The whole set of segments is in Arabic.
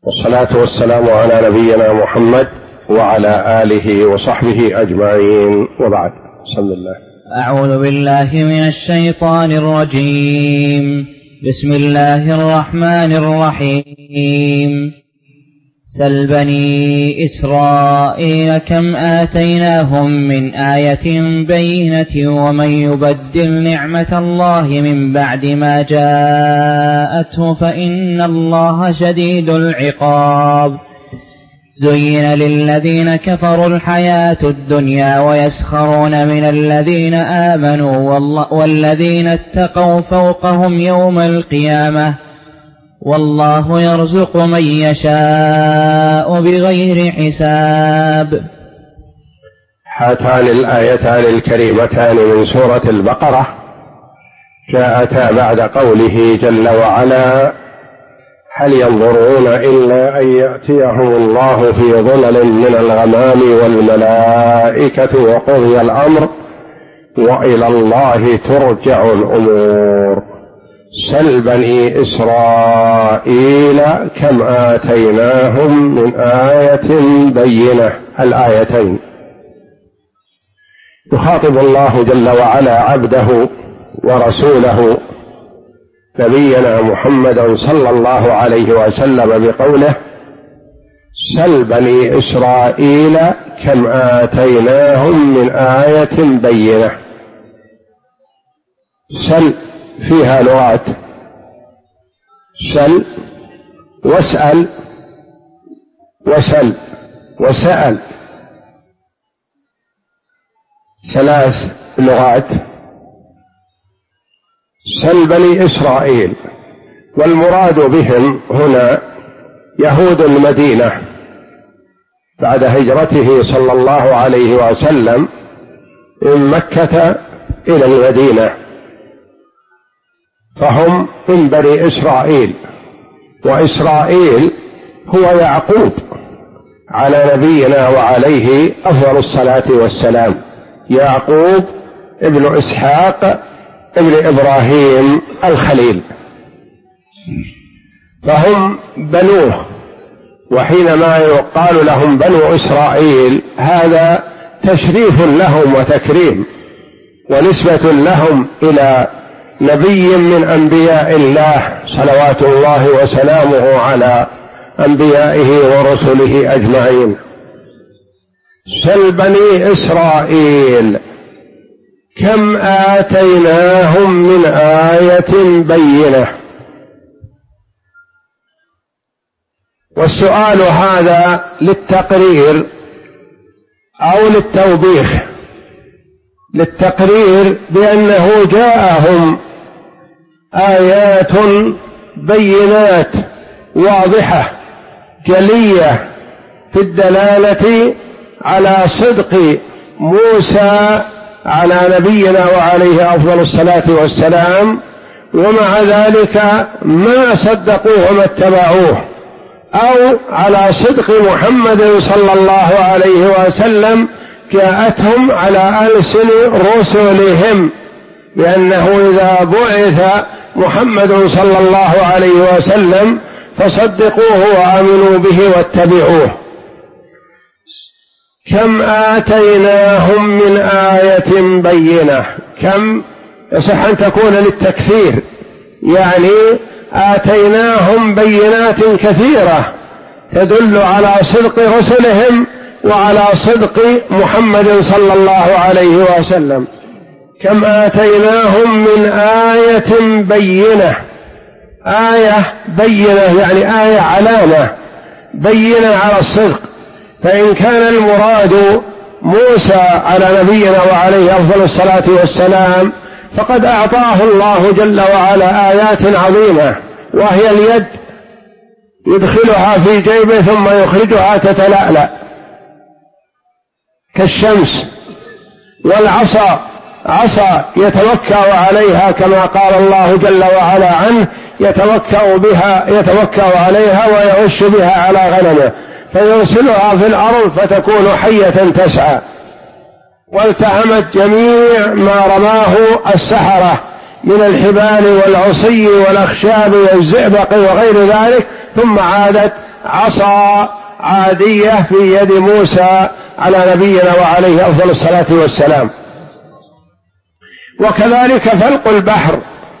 والصلاة والسلام على نبينا محمد وعلى آله وصحبه أجمعين، وبعد. بسم الله. أعوذ بالله من الشيطان الرجيم. بسم الله الرحمن الرحيم. سل بني إسرائيل كم آتيناهم من آية بينة ومن يبدل نعمة الله من بعد ما جاءته فإن الله شديد العقاب. زين للذين كفروا الحياة الدنيا ويسخرون من الذين آمنوا والذين اتقوا فوقهم يوم القيامة والله يرزق من يشاء بغير حساب. هاتان الآيتان الكريمتان من سورة البقرة جاءتا بعد قوله جل وعلا: هل ينظرون إلا أن يأتيهم الله في ظلل من الغمام والملائكة وقضي الأمر وإلى الله ترجع الأمور. سل بني إسرائيل كم آتيناهم من آية بينة. الآيتين يخاطب الله جل وعلا عبده ورسوله نبينا محمدا صلى الله عليه وسلم بقوله: سل بني إسرائيل كم آتيناهم من آية بينة. سل فيها لغات: سل واسأل وسل وسأل، ثلاث لغات. سل بني إسرائيل، والمراد بهم هنا يهود المدينة بعد هجرته صلى الله عليه وسلم من مكة إلى المدينة، فهم من بني إسرائيل. وإسرائيل هو يعقوب على نبينا وعليه أفضل الصلاة والسلام، يعقوب ابن إسحاق ابن إبراهيم الخليل، فهم بنوه. وحينما يقال لهم بنو إسرائيل هذا تشريف لهم وتكريم ونسبة لهم إلى نبي من أنبياء الله صلوات الله وسلامه على أنبيائه ورسله أجمعين. سل بني إسرائيل كم آتيناهم من آية بينة. والسؤال هذا للتقرير أو للتوبيخ. للتقرير بأنه جاءهم آيات بينات واضحة جلية في الدلالة على صدق موسى على نبينا وعليه أفضل الصلاة والسلام، ومع ذلك ما صدقوه وما اتبعوه، أو على صدق محمد صلى الله عليه وسلم جاءتهم على ألسن رسلهم، بأنه إذا بعث محمد صلى الله عليه وسلم فصدقوه وآمنوا به واتبعوه. كم آتيناهم من آية بينة. كم يصح أن تكون للتكثير، يعني آتيناهم بينات كثيرة تدل على صدق رسلهم وعلى صدق محمد صلى الله عليه وسلم. كم آتيناهم من آية بينة. آية بينة يعني آية علامة بينة على الصدق. فإن كان المراد موسى على نبينا وعليه أفضل الصلاة والسلام فقد أعطاه الله جل وعلا آيات عظيمة، وهي اليد يدخلها في جيبه ثم يخرجها تتلألأ كالشمس، والعصا عصا يتوكأ عليها كما قال الله جل وعلا عنه: يتوكأ عليها ويعش بها على غنمه فيرسلها في الأرض فتكون حية تسعى. والتهمت جميع ما رماه السحرة من الحبال والعصي والأخشاب والزئبق وغير ذلك، ثم عادت عصا عادية في يد موسى على نبينا وعليه أفضل الصلاة والسلام. وكذلك فلق البحر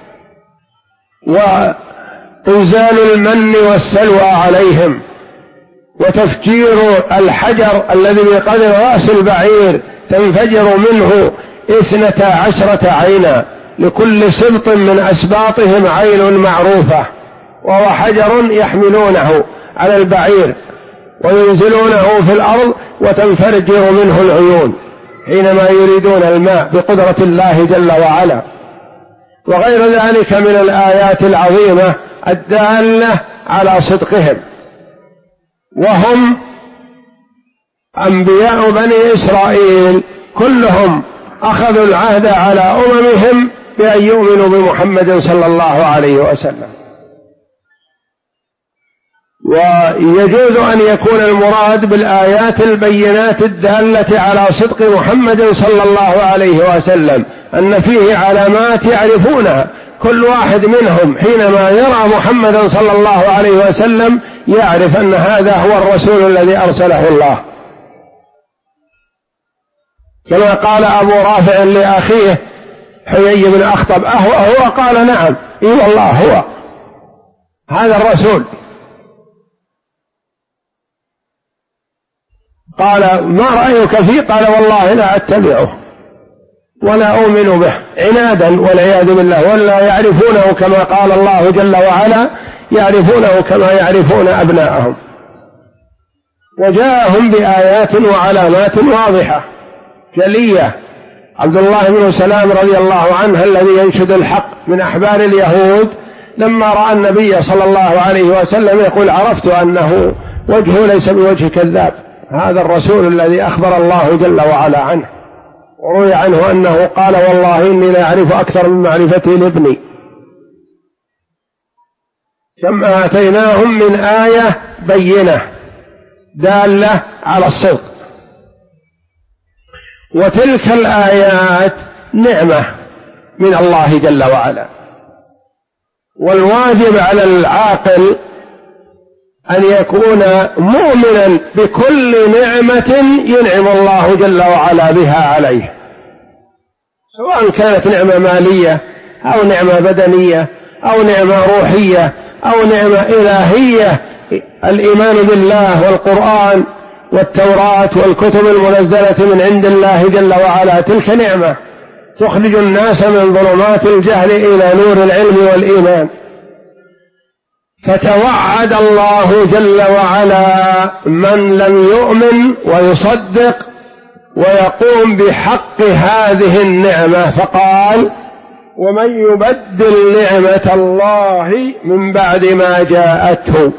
وإنزال المن والسلوى عليهم وتفجير الحجر الذي بقدر رأس البعير تنفجر منه 12 عينا، لكل سبط من أسباطهم عين معروفة، وهو حجر يحملونه على البعير وينزلونه في الأرض وتنفجر منه العيون حينما يريدون الماء بقدرة الله جل وعلا. وغير ذلك من الآيات العظيمة الدالة على صدقهم. وهم أنبياء بني إسرائيل كلهم أخذوا العهد على أممهم بأن يؤمنوا بمحمد صلى الله عليه وسلم. ويجوز أن يكون المراد بالآيات البينات الدالة على صدق محمد صلى الله عليه وسلم أن فيه علامات يعرفونها، كل واحد منهم حينما يرى محمدا صلى الله عليه وسلم يعرف أن هذا هو الرسول الذي أرسله الله، كما قال أبو رافع لأخيه حيي بن أخطب: هو؟ قال: نعم، إي والله هو هذا الرسول. قال: ما رأيك فيه؟ قال: والله لا أتبعه ولا أؤمن به، عنادا والعياذ بالله، ولا يعرفونه كما قال الله جل وعلا: يعرفونه كما يعرفون أبناءهم. وجاءهم بآيات وعلامات واضحة جلية. عبد الله بن سلام رضي الله عنه الذي ينشد الحق من أحبار اليهود لما رأى النبي صلى الله عليه وسلم يقول: عرفت أنه وجهه ليس بوجه كذاب، هذا الرسول الذي أخبر الله جل وعلا عنه. وروي عنه أنه قال: والله إني لا أعرف أكثر من معرفتي لابني. كم آتيناهم من آية بينة دالة على الصدق. وتلك الآيات نعمة من الله جل وعلا، والواجب على العاقل أن يكون مؤمنا بكل نعمة ينعم الله جل وعلا بها عليه، سواء كانت نعمة مالية أو نعمة بدنية أو نعمة روحية أو نعمة إلهية. الإيمان بالله والقرآن والتوراة والكتب المنزلة من عند الله جل وعلا تلك نعمة تخرج الناس من ظلمات الجهل إلى نور العلم والإيمان. فتوعد الله جل وعلا من لم يؤمن ويصدق ويقوم بحق هذه النعمة، فقال: ومن يبدل نعمة الله من بعد ما جاءته.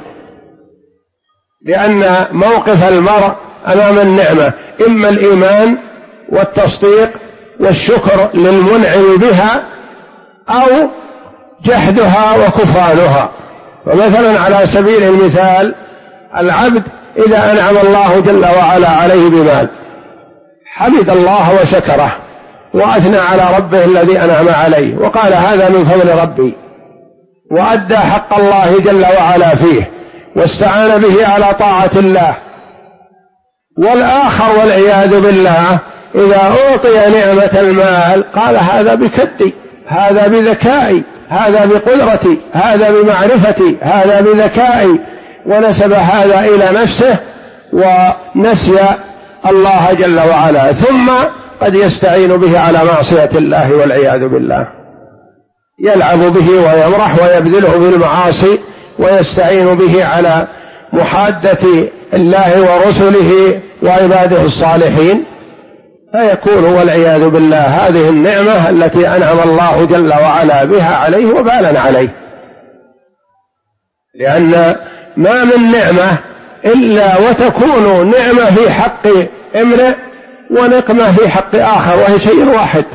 لأن موقف المرء أمام النعمة إما الإيمان والتصديق والشكر للمنعم بها أو جحدها وكفرانها. ومثلا على سبيل المثال العبد إذا أنعم الله جل وعلا عليه بمال حمد الله وشكره وأثنى على ربه الذي أنعم عليه وقال: هذا من فضل ربي، وأدى حق الله جل وعلا فيه واستعان به على طاعة الله. والآخر والعياذ بالله إذا أعطي نعمة المال قال: هذا بكدي، هذا بذكائي، هذا بقدرتي، هذا بمعرفتي، هذا بذكائي، ونسب هذا إلى نفسه ونسي الله جل وعلا، ثم قد يستعين به على معصية الله والعياذ بالله، يلعب به ويمرح ويبذله بالمعاصي ويستعين به على محادة الله ورسله وعباده الصالحين، فيكون والعياذ بالله هذه النعمة التي أنعم الله جل وعلا بها عليه وبالا عليه. لأن ما من نعمة إلا وتكون نعمة في حق امرئ ونقمة في حق آخر، وهي شيء واحد.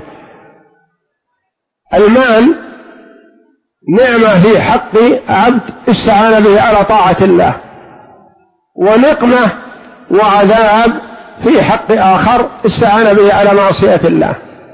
المال نعمة في حق عبد استعان به على طاعة الله، ونقمة وعذاب في حق آخر استعان به على معصية الله.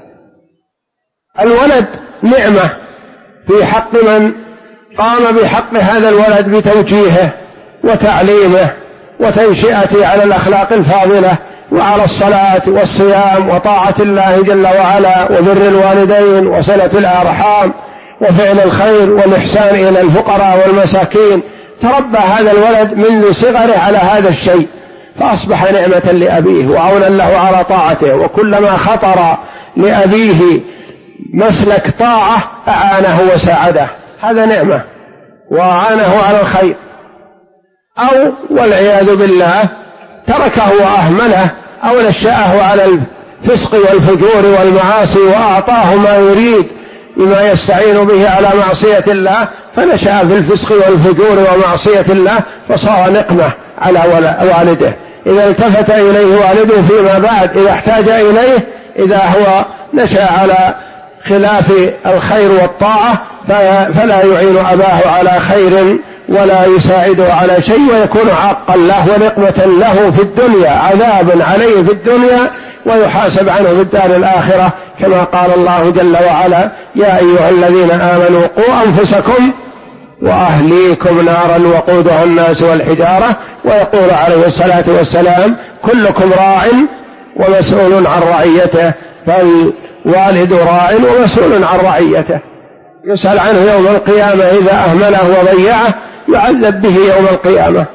الولد نعمة في حق من قام بحق هذا الولد بتوجيهه وتعليمه وتنشئته على الأخلاق الفاضلة وعلى الصلاة والصيام وطاعة الله جل وعلا وبر الوالدين وصلة الأرحام وفعل الخير والإحسان إلى الفقراء والمساكين. تربى هذا الولد منذ صغره على هذا الشيء، فأصبح نعمة لأبيه وعونا له على طاعته، وكلما خطر لأبيه مسلك طاعة أعانه وساعده، هذا نعمة، وأعانه على الخير. أو والعياذ بالله تركه وأهمله أو نشأه على الفسق والفجور والمعاصي وأعطاه ما يريد بما يستعين به على معصية الله، فنشأ في الفسق والفجور ومعصية الله فصار نقمة على والده. إذا التفت إليه والده فيما بعد إذا احتاج إليه، إذا هو نشأ على خلاف الخير والطاعة فلا يعين أباه على خير ولا يساعده على شيء، ويكون عاقا له ونقمة له في الدنيا، عذاب عليه في الدنيا ويحاسب عنه في الدار الآخرة، كما قال الله جل وعلا: يا أيها الذين آمنوا قوا أنفسكم وأهليكم نارا وقودها الناس والحجارة. ويقول عليه الصلاة والسلام: كلكم راع ومسؤول عن رعيته، فالوالد راع ومسؤول عن رعيته، يسأل عنه يوم القيامة إذا أهمله وضيعه، يعذب به يوم القيامة.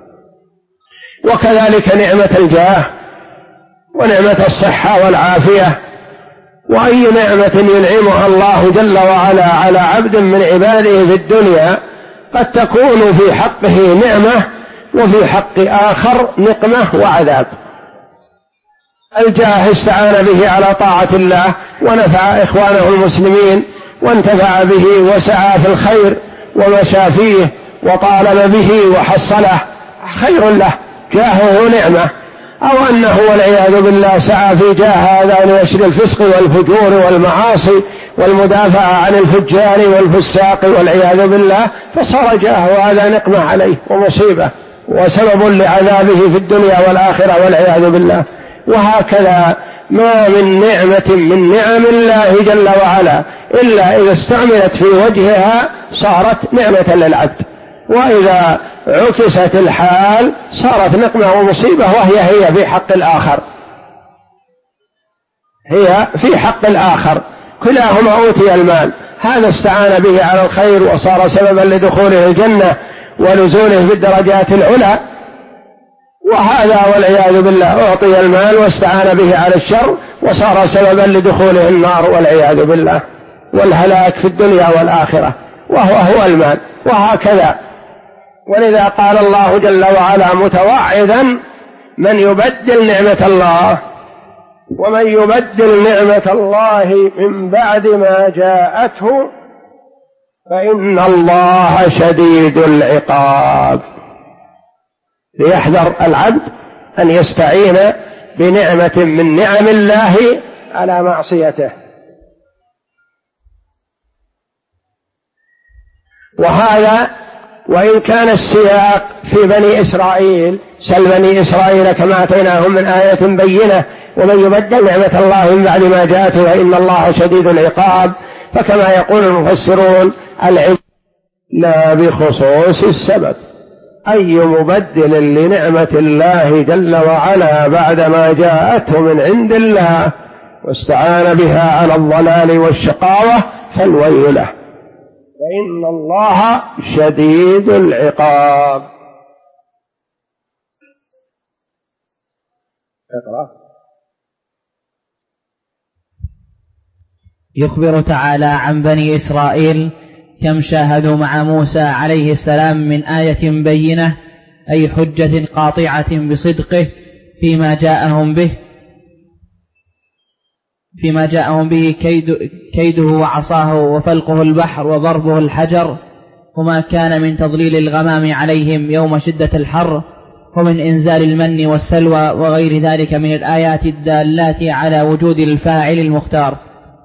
وكذلك نعمة الجاه ونعمة الصحة والعافية، وأي نعمة ينعمها الله جل وعلا على عبد من عباده في الدنيا قد تكون في حقه نعمة وفي حق آخر نقمة وعذاب. الجاه استعان به على طاعة الله ونفع إخوانه المسلمين وانتفع به وسعى في الخير ومشى فيه وطالب به وحصله، خير له، جاهه نعمة. أو أنه والعياذ بالله سعى في جاه هذا لنشر الفسق والفجور والمعاصي والمدافعة عن الفجار والفساق والعياذ بالله، فصار جاهه هذا نقمة عليه ومصيبة وسبب لعذابه في الدنيا والآخرة والعياذ بالله. وهكذا ما من نعمة من نعم الله جل وعلا إلا إذا استعملت في وجهها صارت نعمة للعبد، وإذا عكست الحال صارت نقمة ومصيبة، وهي في حق الآخر، هي في حق الآخر. كلاهما أوتي المال، هذا استعان به على الخير وصار سببا لدخوله الجنة ونزوله في الدرجات العلى، وهذا والعياذ بالله أعطي المال واستعان به على الشر وصار سببا لدخوله النار والعياذ بالله والهلاك في الدنيا والآخرة، وهو المال. وهكذا، ولذا قال الله جل وعلا متوعدا: من يبدل نعمة الله ومن يبدل نعمة الله من بعد ما جاءته فإن الله شديد العقاب. ليحذر العبد أن يستعين بنعمة من نعم الله على معصيته. وهذا وإن كان السياق في بني إسرائيل، سل بني إسرائيل كما أتيناهم من آية بينة: ومن يبدل نعمة الله من بعد ما جاءته فإن الله شديد العقاب. فكما يقول المفسرون: العلم لا بخصوص السبب، أي مبدل لنعمة الله جل وعلا بعدما جاءته من عند الله واستعان بها على الضلال والشقاوة فالويل له، فإن الله شديد العقاب. اقرأ. يخبر تعالى عن بني إسرائيل كم شاهدوا مع موسى عليه السلام من آية بينة، أي حجة قاطعة بصدقه فيما جاءهم به كيده وعصاه وفلقه البحر وضربه الحجر، وما كان من تضليل الغمام عليهم يوم شدة الحر، ومن إنزال المن والسلوى وغير ذلك من الآيات الدالات على وجود الفاعل المختار.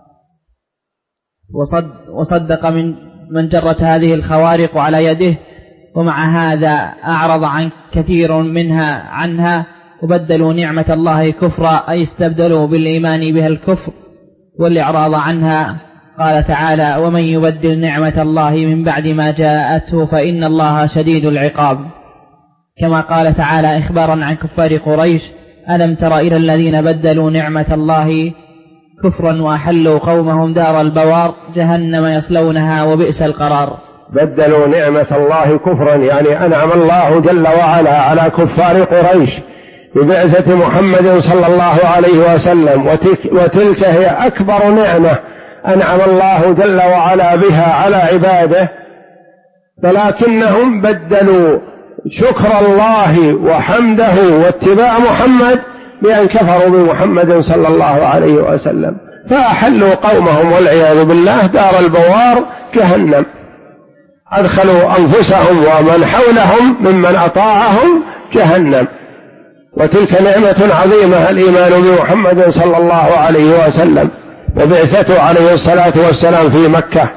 وصدق من جرت هذه الخوارق على يده، ومع هذا أعرض عن كثير عنها وبدلوا نعمة الله كفرا، أي استبدلوا بالإيمان بها الكفر والإعراض عنها. قال تعالى: ومن يبدل نعمة الله من بعد ما جاءته فإن الله شديد العقاب. كما قال تعالى إخبارا عن كفار قريش: ألم تر إلى الذين بدلوا نعمة الله كفرا وأحلوا قومهم دار البوار جهنم يصلونها وبئس القرار. بدلوا نعمة الله كفرا، يعني أنعم الله جل وعلا على كفار قريش ببعثة محمد صلى الله عليه وسلم، وتلك هي أكبر نعمة أنعم الله جل وعلا بها على عباده، ولكنهم بدلوا شكر الله وحمده واتباع محمد بأن كفروا بمحمد صلى الله عليه وسلم، فأحلوا قومهم والعياذ بالله دار البوار جهنم، أدخلوا أنفسهم ومن حولهم ممن أطاعهم جهنم. وتلك نعمة عظيمة الإيمان بمحمد صلى الله عليه وسلم وبعثته عليه الصلاة والسلام في مكة.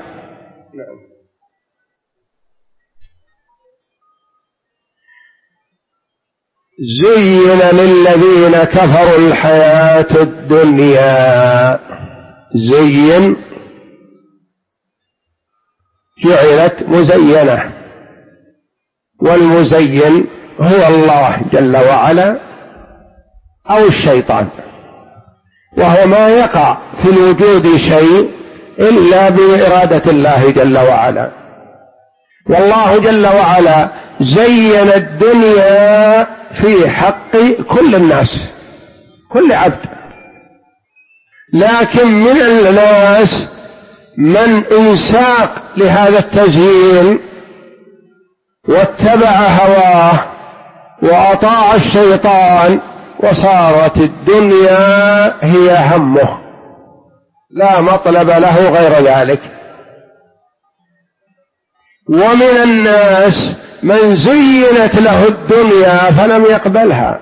زين للذين كفروا الحياة الدنيا. زين جعلت مزينة، والمزين هو الله جل وعلا أو الشيطان، وهو ما يقع في الوجود شيء إلا بإرادة الله جل وعلا. والله جل وعلا زين الدنيا في حق كل الناس، كل عبد، لكن من الناس من انساق لهذا التزيين واتبع هواه وأطاع الشيطان، وصارت الدنيا هي همه، لا مطلب له غير ذلك. ومن الناس من زينت له الدنيا فلم يقبلها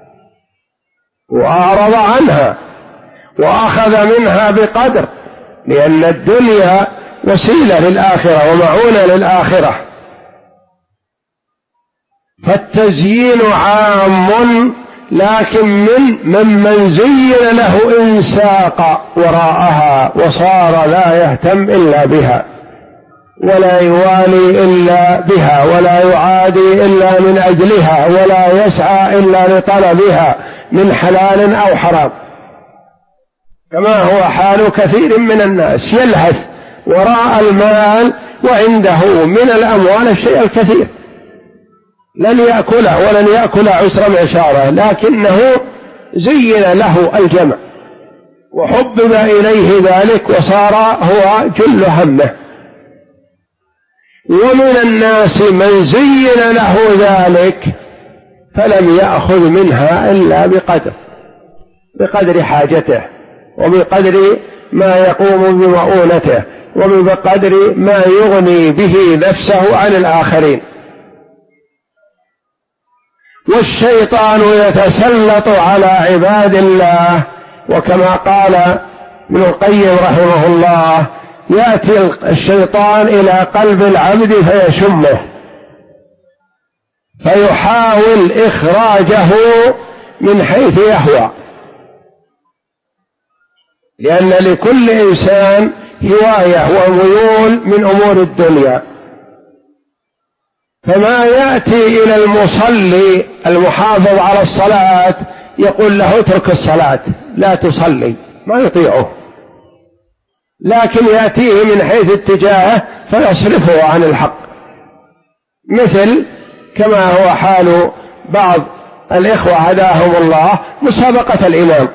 وأعرض عنها وأخذ منها بقدر، لأن الدنيا وسيلة للآخرة ومعونة للآخرة. فالتزيين عام، لكن ممن زين له انساق وراءها وصار لا يهتم إلا بها، ولا يوالي إلا بها، ولا يعادي إلا من أجلها، ولا يسعى إلا لطلبها من حلال أو حرام، كما هو حال كثير من الناس يلهث وراء المال وعنده من الأموال الشيء الكثير لن يأكله ولن يأكل عسر معشاره، لكنه زين له الجمع وحبب إليه ذلك وصار هو جل همه. ومن الناس من زين له ذلك فلم يأخذ منها إلا بقدر حاجته، وبقدر ما يقوم بمؤونته، وبقدر ما يغني به نفسه عن الآخرين. والشيطان يتسلط على عباد الله، وكما قال ابن القيم رحمه الله: يأتي الشيطان إلى قلب العبد فيشمه، فيحاول إخراجه من حيث يهوى، لأن لكل إنسان هواية وميول من أمور الدنيا، فما يأتي إلى المصلي المحافظ على الصلاة يقول له اترك الصلاة لا تصلي، ما يطيعه، لكن يأتيه من حيث اتجاهه فيصرفه عن الحق، مثل كما هو حال بعض الإخوة هداهم الله مسابقة الإمام،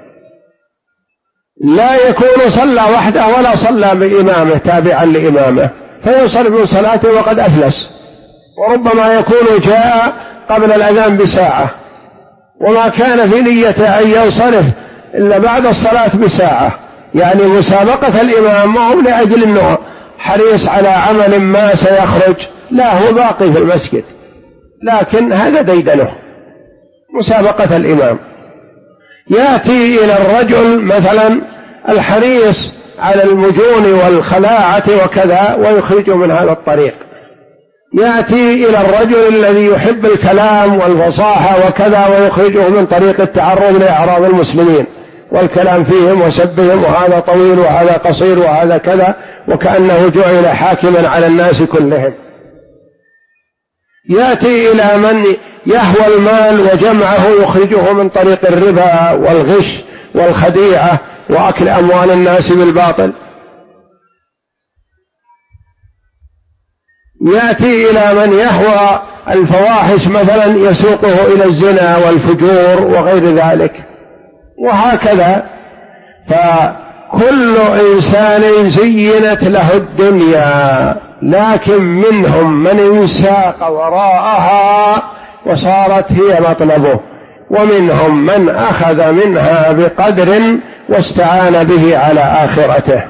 لا يكون صلى وحده ولا صلى بإمامه تابعا لإمامه، فينصرف من صلاته وقد أفلس، وربما يكون جاء قبل الأذان بساعة وما كان في نيته أن ينصرف إلا بعد الصلاة بساعة، يعني مسابقة الإمام ما هو لأجل أنه حريص على عمل ما سيخرج، لا، هو باقي في المسجد، لكن هذا ديدنه مسابقة الإمام. يأتي إلى الرجل مثلا الحريص على المجون والخلاعة وكذا ويخرجه من هذا الطريق، يأتي إلى الرجل الذي يحب الكلام والفصاحة وكذا ويخرجه من طريق التعرض لأعراض المسلمين والكلام فيهم وسبهم، وهذا طويل وهذا قصير وهذا كذا، وكأنه جعل حاكما على الناس كلهم. يأتي إلى من يهوى المال وجمعه يخرجه من طريق الربا والغش والخديعة وأكل أموال الناس بالباطل. يأتي إلى من يهوى الفواحش مثلا يسوقه إلى الزنا والفجور وغير ذلك، وهكذا. فكل إنسان زينت له الدنيا، لكن منهم من انساق وراءها وصارت هي مطلبه، ومنهم من أخذ منها بقدر واستعان به على آخرته.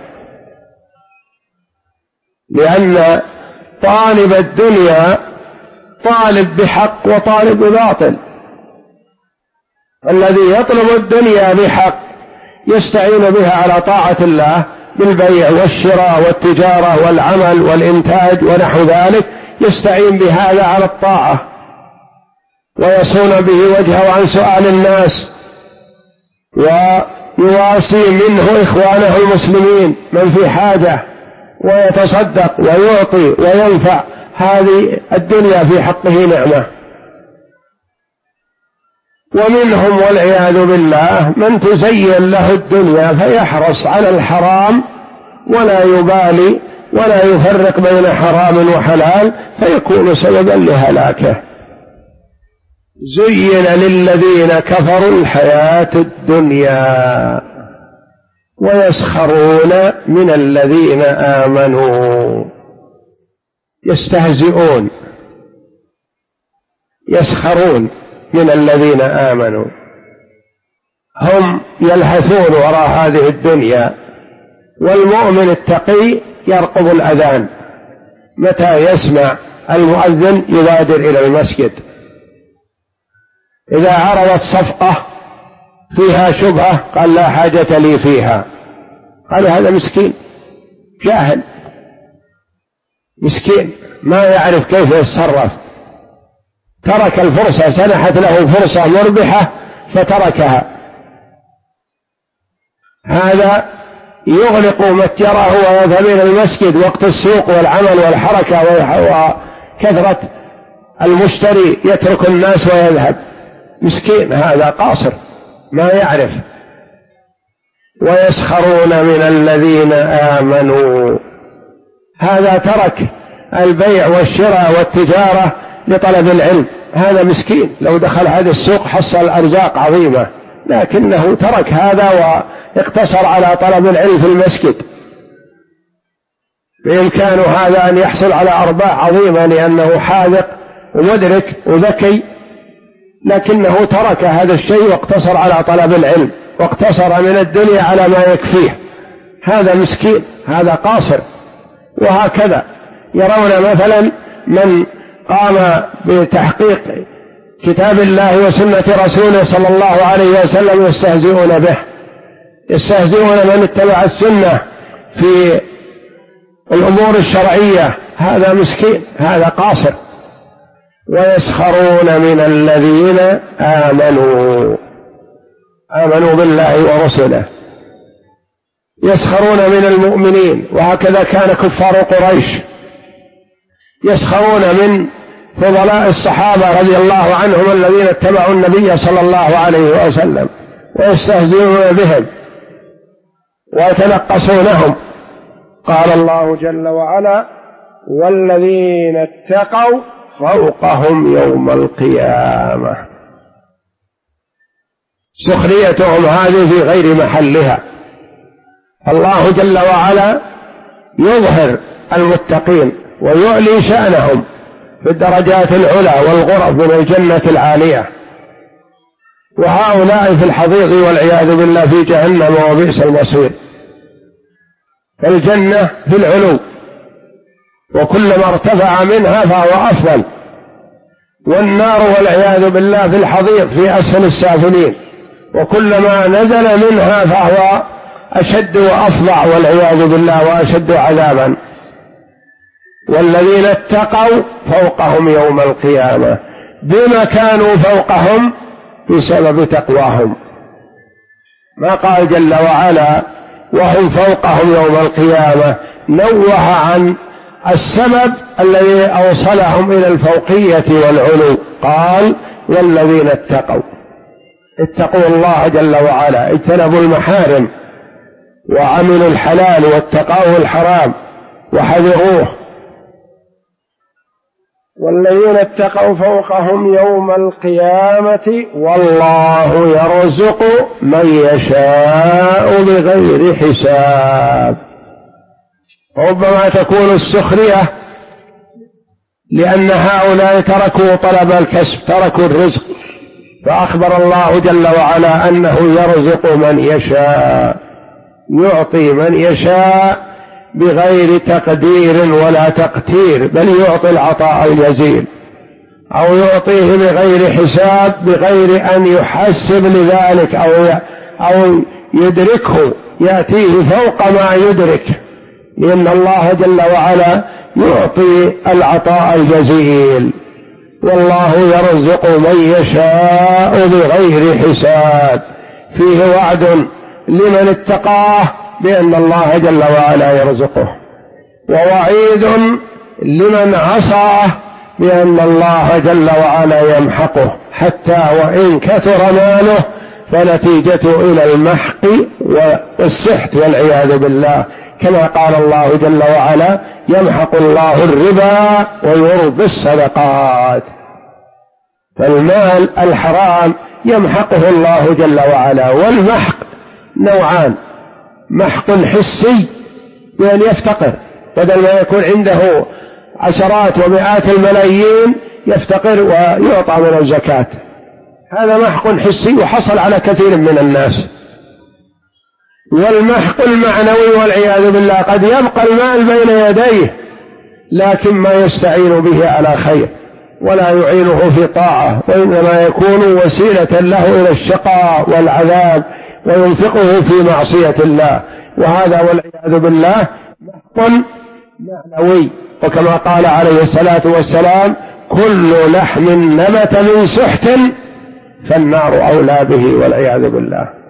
لأن طالب الدنيا طالب بحق وطالب بباطل. الذي يطلب الدنيا بحق يستعين بها على طاعة الله بالبيع والشراء والتجارة والعمل والإنتاج ونحو ذلك، يستعين بهذا على الطاعة ويصون به وجهه عن سؤال الناس، ويواسي منه إخوانه المسلمين من في حاجة، ويتصدق ويعطي وينفع. هذه الدنيا في حقه نعمة. ومنهم والعياذ بالله من تزين له الدنيا فيحرص على الحرام ولا يبالي ولا يفرق بين حرام وحلال، فيكون سببا لهلاكه. زين للذين كفروا الحياة الدنيا ويسخرون من الذين آمنوا. يستهزئون، يسخرون من الذين آمنوا. هم يلهثون وراء هذه الدنيا، والمؤمن التقي يرقب الأذان، متى يسمع المؤذن يبادر إلى المسجد. إذا عرضت صفقة فيها شبهة قال لا حاجة لي فيها. قال هذا مسكين جاهل، مسكين ما يعرف كيف يتصرف، ترك الفرصة، سنحت له فرصة مربحة فتركها. هذا يغلق متجره ويذهب إلى المسجد وقت السوق والعمل والحركة وكثرة المشتري، يترك الناس ويذهب. مسكين، هذا قاصر ما يعرف. ويسخرون من الذين آمنوا، هذا ترك البيع والشراء والتجارة لطلب العلم. هذا مسكين، لو دخل هذا السوق حصل أرزاق عظيمة، لكنه ترك هذا واقتصر على طلب العلم في المسجد. بإمكانه هذا أن يحصل على أرباح عظيمة لأنه حاذق ومدرك وذكي، لكنه ترك هذا الشيء واقتصر على طلب العلم واقتصر من الدنيا على ما يكفيه. هذا مسكين، هذا قاصر. وهكذا يرون مثلا من قام بتحقيق كتاب الله وسنة رسوله صلى الله عليه وسلم يستهزئون به، يستهزئون من اتبع السنة في الأمور الشرعية. هذا مسكين، هذا قاصر. ويسخرون من الذين آمنوا بالله ورسله، يسخرون من المؤمنين. وهكذا كان كفار قريش يسخرون من فضلاء الصحابة رضي الله عنهم الذين اتبعوا النبي صلى الله عليه وسلم، ويستهزئون بهم ويتنقصونهم. قال الله جل وعلا: والذين اتقوا فوقهم يوم القيامة. سخريتهم هذه في غير محلها. الله جل وعلا يظهر المتقين ويعلي شأنهم في الدرجات العلى والغرف من الجنة العالية، وهؤلاء في الحضيض والعياذ بالله في جهنم وبئس المصير. فالجنة في العلو، وكلما ارتفع منها فهو أفضل، والنار والعياذ بالله في الحضيض في أسفل السافلين، وكلما نزل منها فهو أشد وأفظع والعياذ بالله وأشد عذابا. والذين اتقوا فوقهم يوم القيامة، بما كانوا فوقهم بسبب تقواهم. ما قال جل وعلا وهم فوقهم يوم القيامة، نوه عن السبب الذي أوصلهم إلى الفوقية والعلو. قال والذين اتقوا الله جل وعلا، اجتنبوا المحارم وعملوا الحلال واتقوا الحرام وحذروه. والذين اتقوا فوقهم يوم القيامة والله يرزق من يشاء بغير حساب. ربما تكون السخرية لأن هؤلاء تركوا طلب الكسب، تركوا الرزق، فأخبر الله جل وعلا أنه يرزق من يشاء، يعطي من يشاء بغير تقدير ولا تقتير، بل يعطي العطاء الجزيل، أو يعطيه بغير حساب، بغير أن يحسب لذلك أو يدركه، يأتيه فوق ما يدرك، لأن الله جل وعلا يعطي العطاء الجزيل. والله يرزق من يشاء بغير حساب. فيه وعد لمن اتقاه بأن الله جل وعلا يرزقه، ووعيد لمن عصاه بأن الله جل وعلا يمحقه، حتى وإن كثر ماله فنتيجته إلى المحق والسحت والعياذ بالله، كما قال الله جل وعلا يمحق الله الربا ويربي الصدقات. فالمال الحرام يمحقه الله جل وعلا. والمحق نوعان: محق حسي بأن يفتقر، بدل ما يكون عنده عشرات ومئات الملايين يفتقر ويعطى من الزكاة، هذا محق حسي وحصل على كثير من الناس. والمحق المعنوي والعياذ بالله، قد يبقى المال بين يديه لكن ما يستعين به على خير ولا يعينه في طاعة، وإنما يكون وسيلة له إلى الشقاء والعذاب وينفقه في معصية الله، وهذا والعياذ بالله محق معنوي. وكما قال عليه الصلاة والسلام كل لحم نبت من سحت فالنار أولى به والعياذ بالله.